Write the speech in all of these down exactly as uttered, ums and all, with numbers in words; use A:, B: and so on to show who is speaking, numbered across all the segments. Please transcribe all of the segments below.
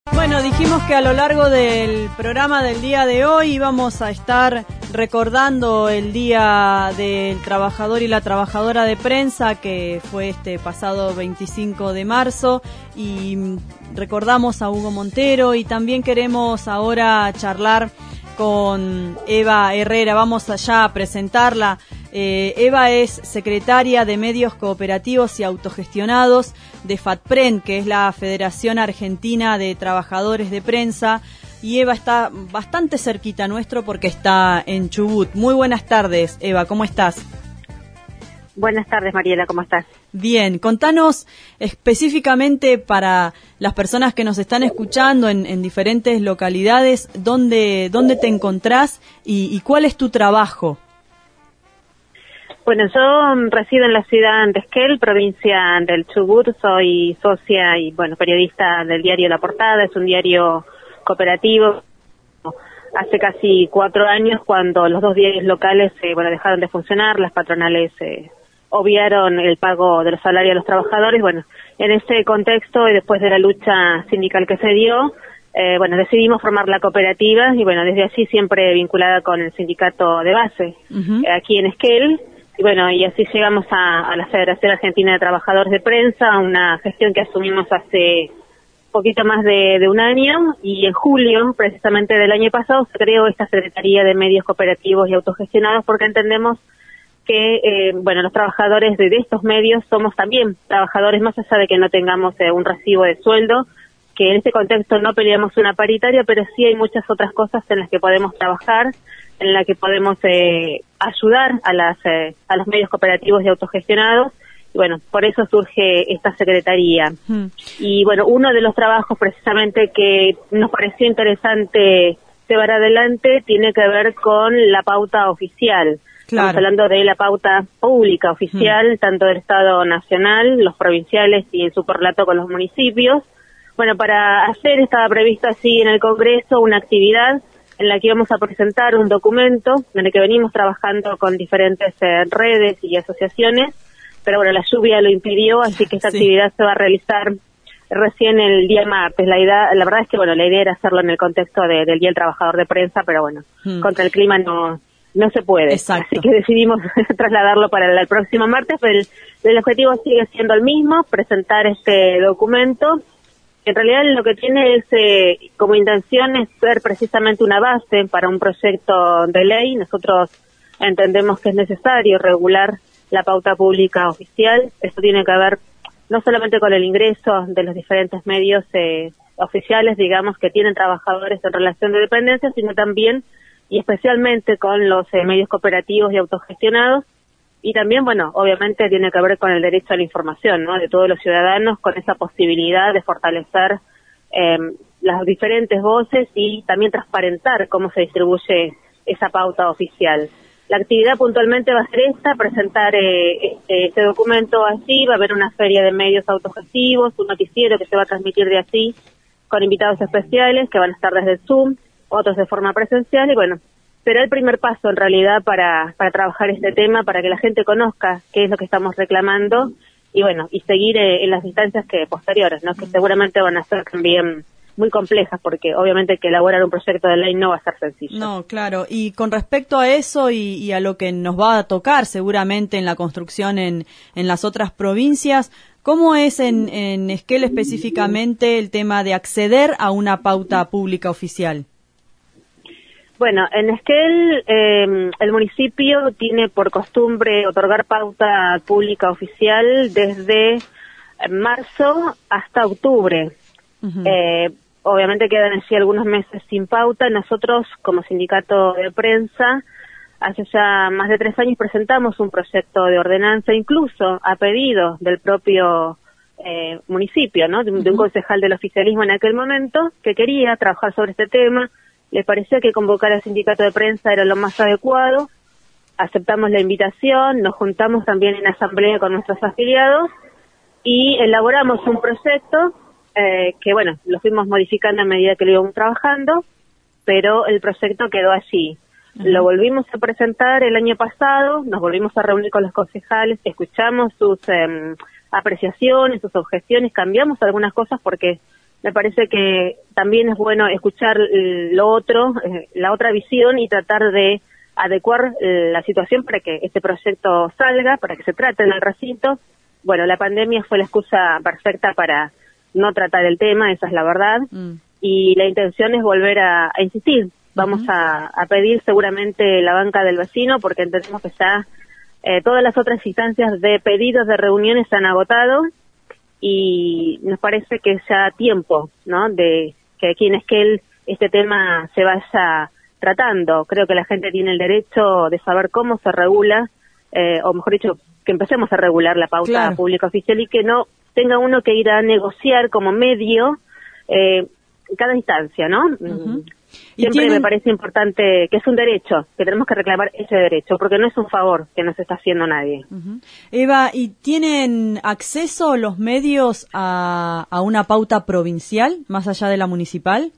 A: Bueno, dijimos que a lo largo del programa del día de hoy íbamos a estar recordando el Día del Trabajador y la Trabajadora de Prensa, que fue este pasado veinticinco de marzo, y recordamos a Hugo Montero, y también queremos ahora charlar con Eva Herrera. Vamos allá a presentarla. Eh, Eva es secretaria de Medios Cooperativos y Autogestionados de FATPREN, que es la Federación Argentina de Trabajadores de Prensa, y Eva está bastante cerquita nuestro porque está en Chubut. Muy buenas tardes, Eva, ¿cómo estás?
B: Buenas tardes, Mariela, ¿cómo estás?
A: Bien, contanos específicamente para las personas que nos están escuchando en, en diferentes localidades, ¿dónde, dónde te encontrás y, y cuál es tu trabajo?
B: Bueno, yo resido en la ciudad de Esquel, provincia del Chubut, soy socia y, bueno, periodista del diario La Portada, es un diario cooperativo. Hace casi cuatro años, cuando los dos diarios locales, eh, bueno, dejaron de funcionar, las patronales eh, obviaron el pago de los salarios a los trabajadores. Bueno, en ese contexto y después de la lucha sindical que se dio, eh, bueno, decidimos formar la cooperativa y, bueno, desde allí siempre vinculada con el sindicato de base, uh-huh. eh, aquí en Esquel. Y bueno, y así llegamos a, a la Federación Argentina de Trabajadores de Prensa, una gestión que asumimos hace poquito más de, de un año, y en julio, precisamente del año pasado, se creó esta Secretaría de Medios Cooperativos y Autogestionados, porque entendemos que, eh, bueno, los trabajadores de, de estos medios somos también trabajadores, más allá de que no tengamos eh, un recibo de sueldo, que en este contexto no peleamos una paritaria, pero sí hay muchas otras cosas en las que podemos trabajar, en la que podemos eh, ayudar a las eh, a los medios cooperativos y autogestionados, y bueno, por eso surge esta secretaría. Mm. Y bueno, uno de los trabajos precisamente que nos pareció interesante llevar adelante tiene que ver con la pauta oficial. Claro. Estamos hablando de la pauta pública oficial, mm. tanto del Estado Nacional, los provinciales y en su correlato con los municipios. Bueno, para hacer estaba previsto así en el Congreso una actividad en la que íbamos a presentar un documento en el que venimos trabajando con diferentes eh, redes y asociaciones, pero bueno, la lluvia lo impidió, así que esta sí. actividad se va a realizar recién el día martes. La idea, la verdad es que bueno, la idea era hacerlo en el contexto de, del Día del Trabajador de Prensa, pero bueno, hmm. contra el clima no no se puede.
A: Exacto.
B: Así que decidimos trasladarlo para el, el próximo martes, pero el, el objetivo sigue siendo el mismo, presentar este documento. En realidad lo que tiene es eh, como intención es ser precisamente una base para un proyecto de ley. Nosotros entendemos que es necesario regular la pauta pública oficial. Esto tiene que ver no solamente con el ingreso de los diferentes medios eh, oficiales, digamos, que tienen trabajadores en relación de dependencia, sino también y especialmente con los eh, medios cooperativos y autogestionados. Y también, bueno, obviamente tiene que ver con el derecho a la información, ¿no?, de todos los ciudadanos, con esa posibilidad de fortalecer eh, las diferentes voces y también transparentar cómo se distribuye esa pauta oficial. La actividad puntualmente va a ser esta, presentar eh, este, este documento allí, va a haber una feria de medios autogestivos, un noticiero que se va a transmitir de allí, con invitados especiales que van a estar desde Zoom, otros de forma presencial, y bueno, será el primer paso en realidad para, para trabajar este tema, para que la gente conozca qué es lo que estamos reclamando y bueno, y seguir eh, en las instancias que posteriores, ¿no?, que seguramente van a ser también muy complejas, porque obviamente que elaborar un proyecto de ley no va a ser sencillo.
A: No, claro, y con respecto a eso y, y a lo que nos va a tocar seguramente en la construcción en, en las otras provincias, ¿cómo es en, en Esquel específicamente el tema de acceder a una pauta pública oficial?
B: Bueno, en Esquel eh, el municipio tiene por costumbre otorgar pauta pública oficial desde marzo hasta octubre. Uh-huh. Eh, obviamente quedan así algunos meses sin pauta. Nosotros, como sindicato de prensa, hace ya más de tres años presentamos un proyecto de ordenanza, incluso a pedido del propio eh, municipio, ¿no?, de, uh-huh. de un concejal del oficialismo en aquel momento, que quería trabajar sobre este tema. Le parecía que convocar al sindicato de prensa era lo más adecuado. Aceptamos la invitación, nos juntamos también en asamblea con nuestros afiliados y elaboramos un proyecto eh, que, bueno, lo fuimos modificando a medida que lo íbamos trabajando, pero el proyecto quedó allí. Uh-huh. Lo volvimos a presentar el año pasado, nos volvimos a reunir con los concejales, escuchamos sus eh, apreciaciones, sus objeciones, cambiamos algunas cosas porque me parece que también es bueno escuchar lo otro, eh, la otra visión y tratar de adecuar eh, la situación para que este proyecto salga, para que se trate en el recinto. Bueno, la pandemia fue la excusa perfecta para no tratar el tema, esa es la verdad, mm. y la intención es volver a, a insistir. Vamos uh-huh. a, a pedir seguramente la banca del vecino, porque entendemos que ya eh, todas las otras instancias de pedidos de reuniones se han agotado, y nos parece que ya tiempo, ¿no?, de que aquí en Esquel este tema se vaya tratando. Creo que la gente tiene el derecho de saber cómo se regula, eh, o mejor dicho, que empecemos a regular la pauta claro. pública oficial y que no tenga uno que ir a negociar como medio eh, cada instancia, ¿no? Uh-huh. Siempre tienen... me parece importante que es un derecho, que tenemos que reclamar ese derecho, porque no es un favor que nos está haciendo nadie.
A: Uh-huh. Eva, ¿y tienen acceso los medios a, a una pauta provincial, más allá de la municipal?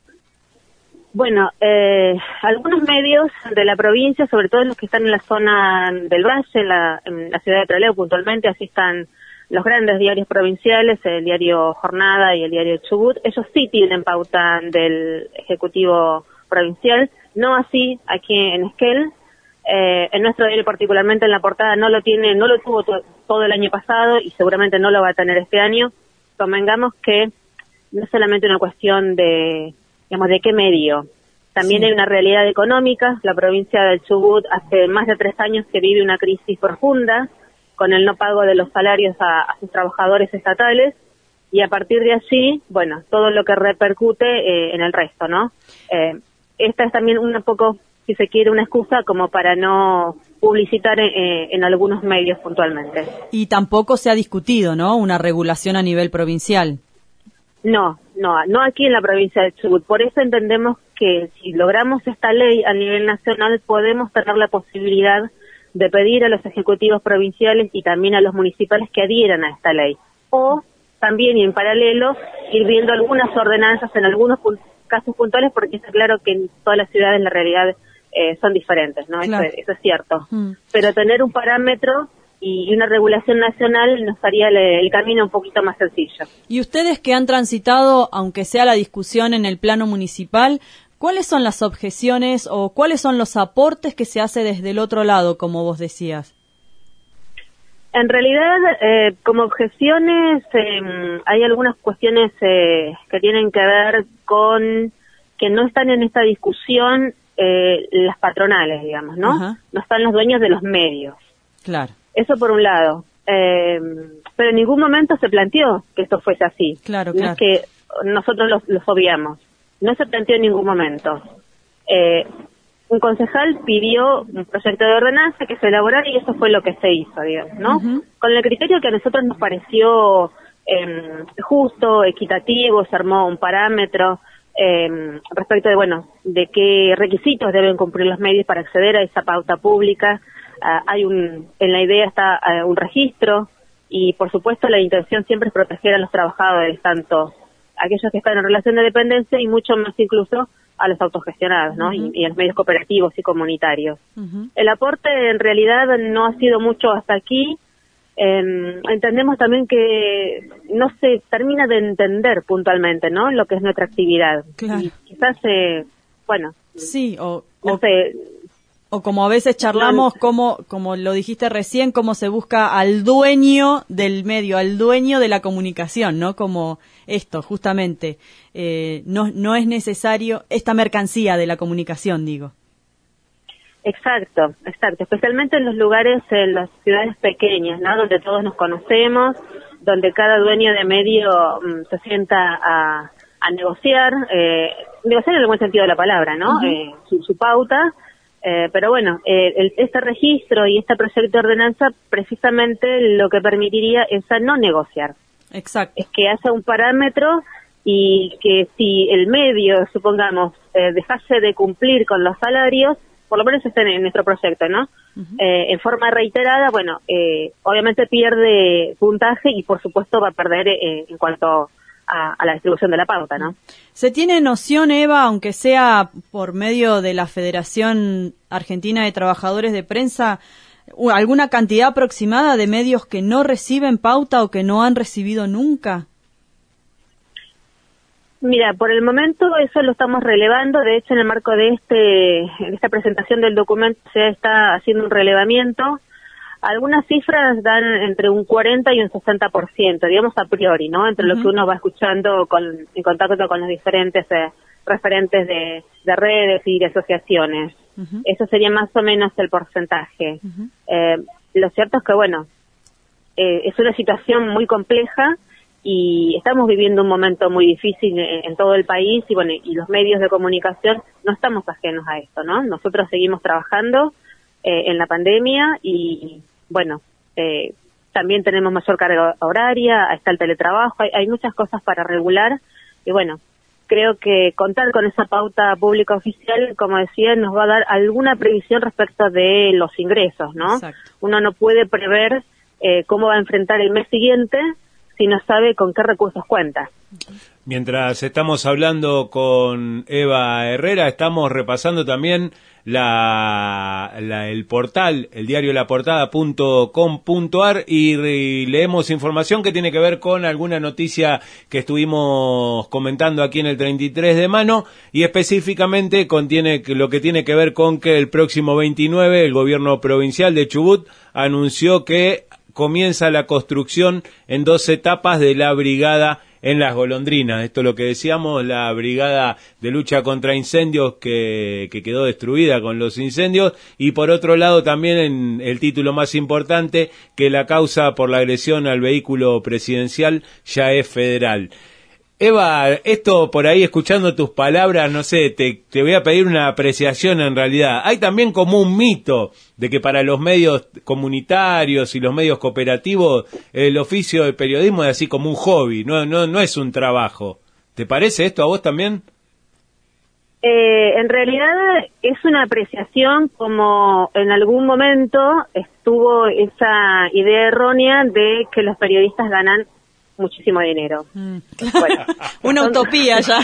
B: Bueno, eh, algunos medios de la provincia, sobre todo los que están en la zona del Valle, en la, en la ciudad de Trelew puntualmente, así están los grandes diarios provinciales, el diario Jornada y el diario Chubut, ellos sí tienen pauta del Ejecutivo Provincial, no así aquí en Esquel. Eh, en nuestro diario particularmente en la portada no lo tiene, no lo tuvo to- todo el año pasado y seguramente no lo va a tener este año. Convengamos que no es solamente una cuestión de, digamos, de qué medio. También sí. hay una realidad económica. La provincia del Chubut hace más de tres años que vive una crisis profunda con el no pago de los salarios a, a sus trabajadores estatales, y a partir de allí, bueno, todo lo que repercute eh, en el resto, ¿no? Eh, esta es también un poco, si se quiere, una excusa como para no publicitar eh, en algunos medios puntualmente.
A: Y tampoco se ha discutido, ¿no?, una regulación a nivel provincial.
B: No, no, no aquí en la provincia de Chubut. Por eso entendemos que si logramos esta ley a nivel nacional podemos tener la posibilidad de pedir a los ejecutivos provinciales y también a los municipales que adhieran a esta ley. O también, y en paralelo, ir viendo algunas ordenanzas en algunos pu- casos puntuales, porque está claro que en todas las ciudades la realidad eh, son diferentes, ¿no? Claro. Eso, eso es cierto. Mm. Pero tener un parámetro y una regulación nacional nos haría el, el camino un poquito más sencillo.
A: Y ustedes que han transitado, aunque sea la discusión en el plano municipal, ¿cuáles son las objeciones o cuáles son los aportes que se hace desde el otro lado, como vos decías?
B: En realidad, eh, como objeciones, eh, hay algunas cuestiones eh, que tienen que ver con que no están en esta discusión eh, las patronales, digamos, ¿no? Ajá. No están los dueños de los medios.
A: Claro.
B: Eso por un lado. Eh, pero en ningún momento se planteó que esto fuese así.
A: Claro,
B: no
A: claro.
B: es que nosotros los, los obviamos. No se planteó en ningún momento. Eh, un concejal pidió un proyecto de ordenanza que se elaborara y eso fue lo que se hizo, digamos, ¿no? Uh-huh. Con el criterio que a nosotros nos pareció eh, justo, equitativo, se armó un parámetro eh, respecto de, bueno, de qué requisitos deben cumplir los medios para acceder a esa pauta pública. Uh, hay un, en la idea está uh, un registro y, por supuesto, la intención siempre es proteger a los trabajadores, tanto aquellos que están en relación de dependencia y mucho más incluso a los autogestionados, ¿no? Uh-huh. y, y a los medios cooperativos y comunitarios. Uh-huh. El aporte en realidad no ha sido mucho hasta aquí. Eh, entendemos también que no se termina de entender puntualmente, ¿no?, lo que es nuestra actividad.
A: Claro.
B: Y quizás, eh, bueno,
A: sí, o,
B: no
A: o...
B: sé...
A: O como a veces charlamos, como, como lo dijiste recién, cómo se busca al dueño del medio, al dueño de la comunicación, ¿no? Como esto, justamente, eh, no, no es necesario esta mercancía de la comunicación, digo.
B: Exacto, exacto. Especialmente en los lugares, en las ciudades pequeñas, ¿no? Donde todos nos conocemos, donde cada dueño de medio um, se sienta a, a negociar, eh, negociar en el buen sentido de la palabra, ¿no? Uh-huh. eh, su, su pauta. Eh, pero bueno, eh, el, este registro y este proyecto de ordenanza precisamente lo que permitiría es a no negociar.
A: Exacto.
B: Es que haya un parámetro y que si el medio, supongamos, eh, dejase de cumplir con los salarios, por lo menos está en, en nuestro proyecto, ¿no? Uh-huh. Eh, en forma reiterada, bueno, eh, obviamente pierde puntaje y por supuesto va a perder eh, en cuanto a, a la distribución de la pauta, ¿no?
A: ¿Se tiene noción, Eva, aunque sea por medio de la Federación Argentina de Trabajadores de Prensa, alguna cantidad aproximada de medios que no reciben pauta o que no han recibido nunca?
B: Mira, por el momento eso lo estamos relevando. De hecho, en el marco de este, en esta presentación del documento se está haciendo un relevamiento. Algunas cifras dan entre un cuarenta y un sesenta por ciento, digamos a priori, ¿no? Entre uh-huh. lo que uno va escuchando con, en contacto con los diferentes eh, referentes de, de redes y de asociaciones. Uh-huh. Eso sería más o menos el porcentaje. Uh-huh. Eh, lo cierto es que, bueno, eh, es una situación muy compleja y estamos viviendo un momento muy difícil en, en todo el país y, bueno, y los medios de comunicación no estamos ajenos a esto, ¿no? Nosotros seguimos trabajando eh, en la pandemia y, bueno, eh, también tenemos mayor carga horaria, está el teletrabajo, hay, hay muchas cosas para regular y, bueno, creo que contar con esa pauta pública oficial, como decía, nos va a dar alguna previsión respecto de los ingresos, ¿no? Exacto. Uno no puede prever eh, cómo va a enfrentar el mes siguiente si no sabe con qué recursos cuenta.
C: Mientras estamos hablando con Eva Herrera, estamos repasando también la, la el portal, el diario la portada punto com punto ar y, y leemos información que tiene que ver con alguna noticia que estuvimos comentando aquí en el treinta y tres de mano y específicamente contiene lo que tiene que ver con que el próximo veintinueve el gobierno provincial de Chubut anunció que comienza la construcción en dos etapas de la brigada en Las Golondrinas. Esto es lo que decíamos, la brigada de lucha contra incendios que, que quedó destruida con los incendios y por otro lado también en el título más importante que la causa por la agresión al vehículo presidencial ya es federal. Eva, esto por ahí escuchando tus palabras, no sé, te, te voy a pedir una apreciación en realidad. Hay también como un mito de que para los medios comunitarios y los medios cooperativos el oficio de periodismo es así como un hobby, no, no, no es un trabajo. ¿Te parece esto a vos también?
B: Eh, en realidad es una apreciación como en algún momento estuvo esa idea errónea de que los periodistas ganan muchísimo dinero. Mm.
A: Bueno, una son, utopía ya.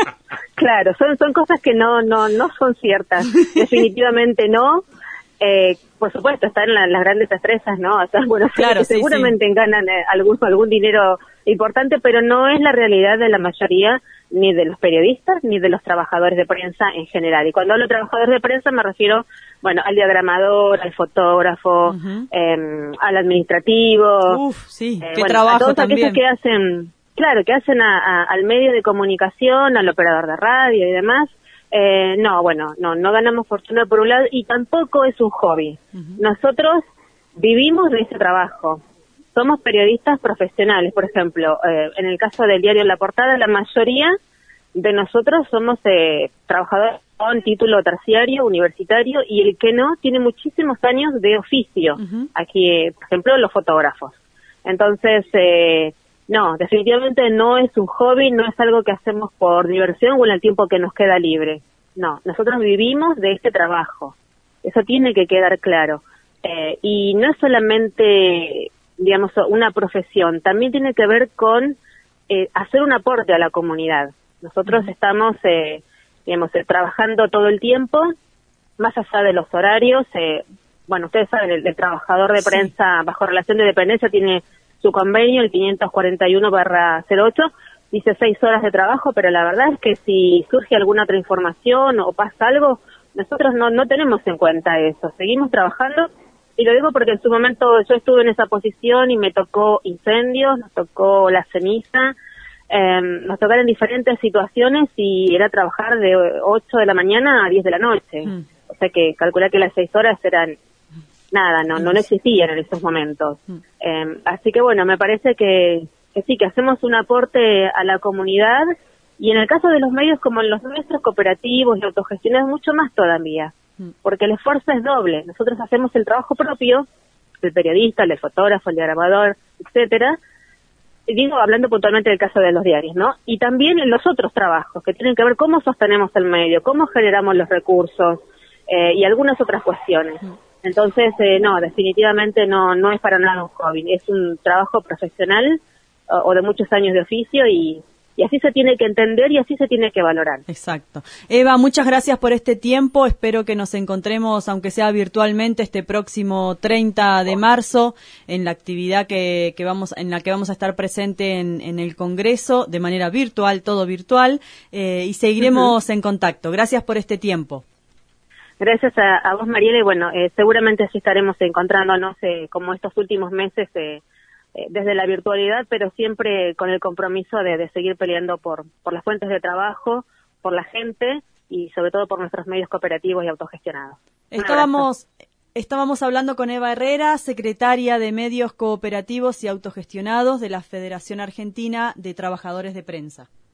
B: Claro, son son cosas que no no no son ciertas, definitivamente no. Eh, por supuesto, están la, las grandes estrellas, ¿no? O sea, bueno,
A: claro, sí,
B: seguramente
A: sí.
B: ganan eh, algún algún dinero importante, pero no es la realidad de la mayoría ni de los periodistas ni de los trabajadores de prensa en general. Y cuando hablo de trabajadores de prensa me refiero, bueno, al diagramador, al fotógrafo, uh-huh. eh, al administrativo.
A: Uf, sí,
B: eh,
A: qué
B: bueno,
A: trabajo
B: a todos
A: también.
B: aquellos que hacen, claro, que hacen a, a, al medio de comunicación, al operador de radio y demás. Eh, no, bueno, no, no ganamos fortuna por un lado y tampoco es un hobby. Uh-huh. Nosotros vivimos de ese trabajo. Somos periodistas profesionales, por ejemplo, eh, en el caso del diario La Portada, la mayoría de nosotros somos eh, trabajadores con título terciario, universitario, y el que no tiene muchísimos años de oficio. Uh-huh. Aquí, eh, por ejemplo, los fotógrafos. Entonces, eh, no, definitivamente no es un hobby, no es algo que hacemos por diversión o en el tiempo que nos queda libre. No, nosotros vivimos de este trabajo. Eso tiene que quedar claro. Eh, y no es solamente, digamos, una profesión, también tiene que ver con eh, hacer un aporte a la comunidad. Nosotros uh-huh. estamos, eh, digamos, eh, trabajando todo el tiempo, más allá de los horarios. Eh, bueno, ustedes saben, el, el trabajador de prensa sí. bajo relación de dependencia tiene su convenio, el quinientos cuarenta y uno barra cero ocho, dice seis horas de trabajo, pero la verdad es que si surge alguna otra información o pasa algo, nosotros no, no tenemos en cuenta eso. Seguimos trabajando, y lo digo porque en su momento yo estuve en esa posición y me tocó incendios, nos tocó la ceniza, eh, nos tocaron diferentes situaciones y era trabajar de ocho de la mañana a diez de la noche. Mm. O sea que calcular que las seis horas eran nada, no no, no existían en esos momentos. Mm. Eh, así que bueno, me parece que, que sí, que hacemos un aporte a la comunidad, y en el caso de los medios como en los nuestros cooperativos y autogestionados, mucho más todavía, mm. porque el esfuerzo es doble. Nosotros hacemos el trabajo propio, el periodista, el fotógrafo, el diagramador, etcétera, y digo, hablando puntualmente del caso de los diarios, ¿no? Y también en los otros trabajos, que tienen que ver cómo sostenemos el medio, cómo generamos los recursos, eh, y algunas otras cuestiones. Mm. Entonces, eh, no, definitivamente no no es para nada un hobby, es un trabajo profesional o, o de muchos años de oficio y, y así se tiene que entender y así se tiene que valorar.
A: Exacto. Eva, muchas gracias por este tiempo. Espero que nos encontremos, aunque sea virtualmente, este próximo treinta de marzo en la actividad que, que vamos, en la que vamos a estar presente en, en el Congreso de manera virtual, todo virtual, eh, y seguiremos uh-huh. en contacto. Gracias por este tiempo.
B: Gracias a, a vos, Mariela, y bueno, eh, seguramente así estaremos encontrándonos eh, como estos últimos meses eh, eh, desde la virtualidad, pero siempre con el compromiso de, de seguir peleando por, por las fuentes de trabajo, por la gente y sobre todo por nuestros medios cooperativos y autogestionados.
A: Estábamos, estábamos hablando con Eva Herrera, secretaria de Medios Cooperativos y Autogestionados de la Federación Argentina de Trabajadores de Prensa.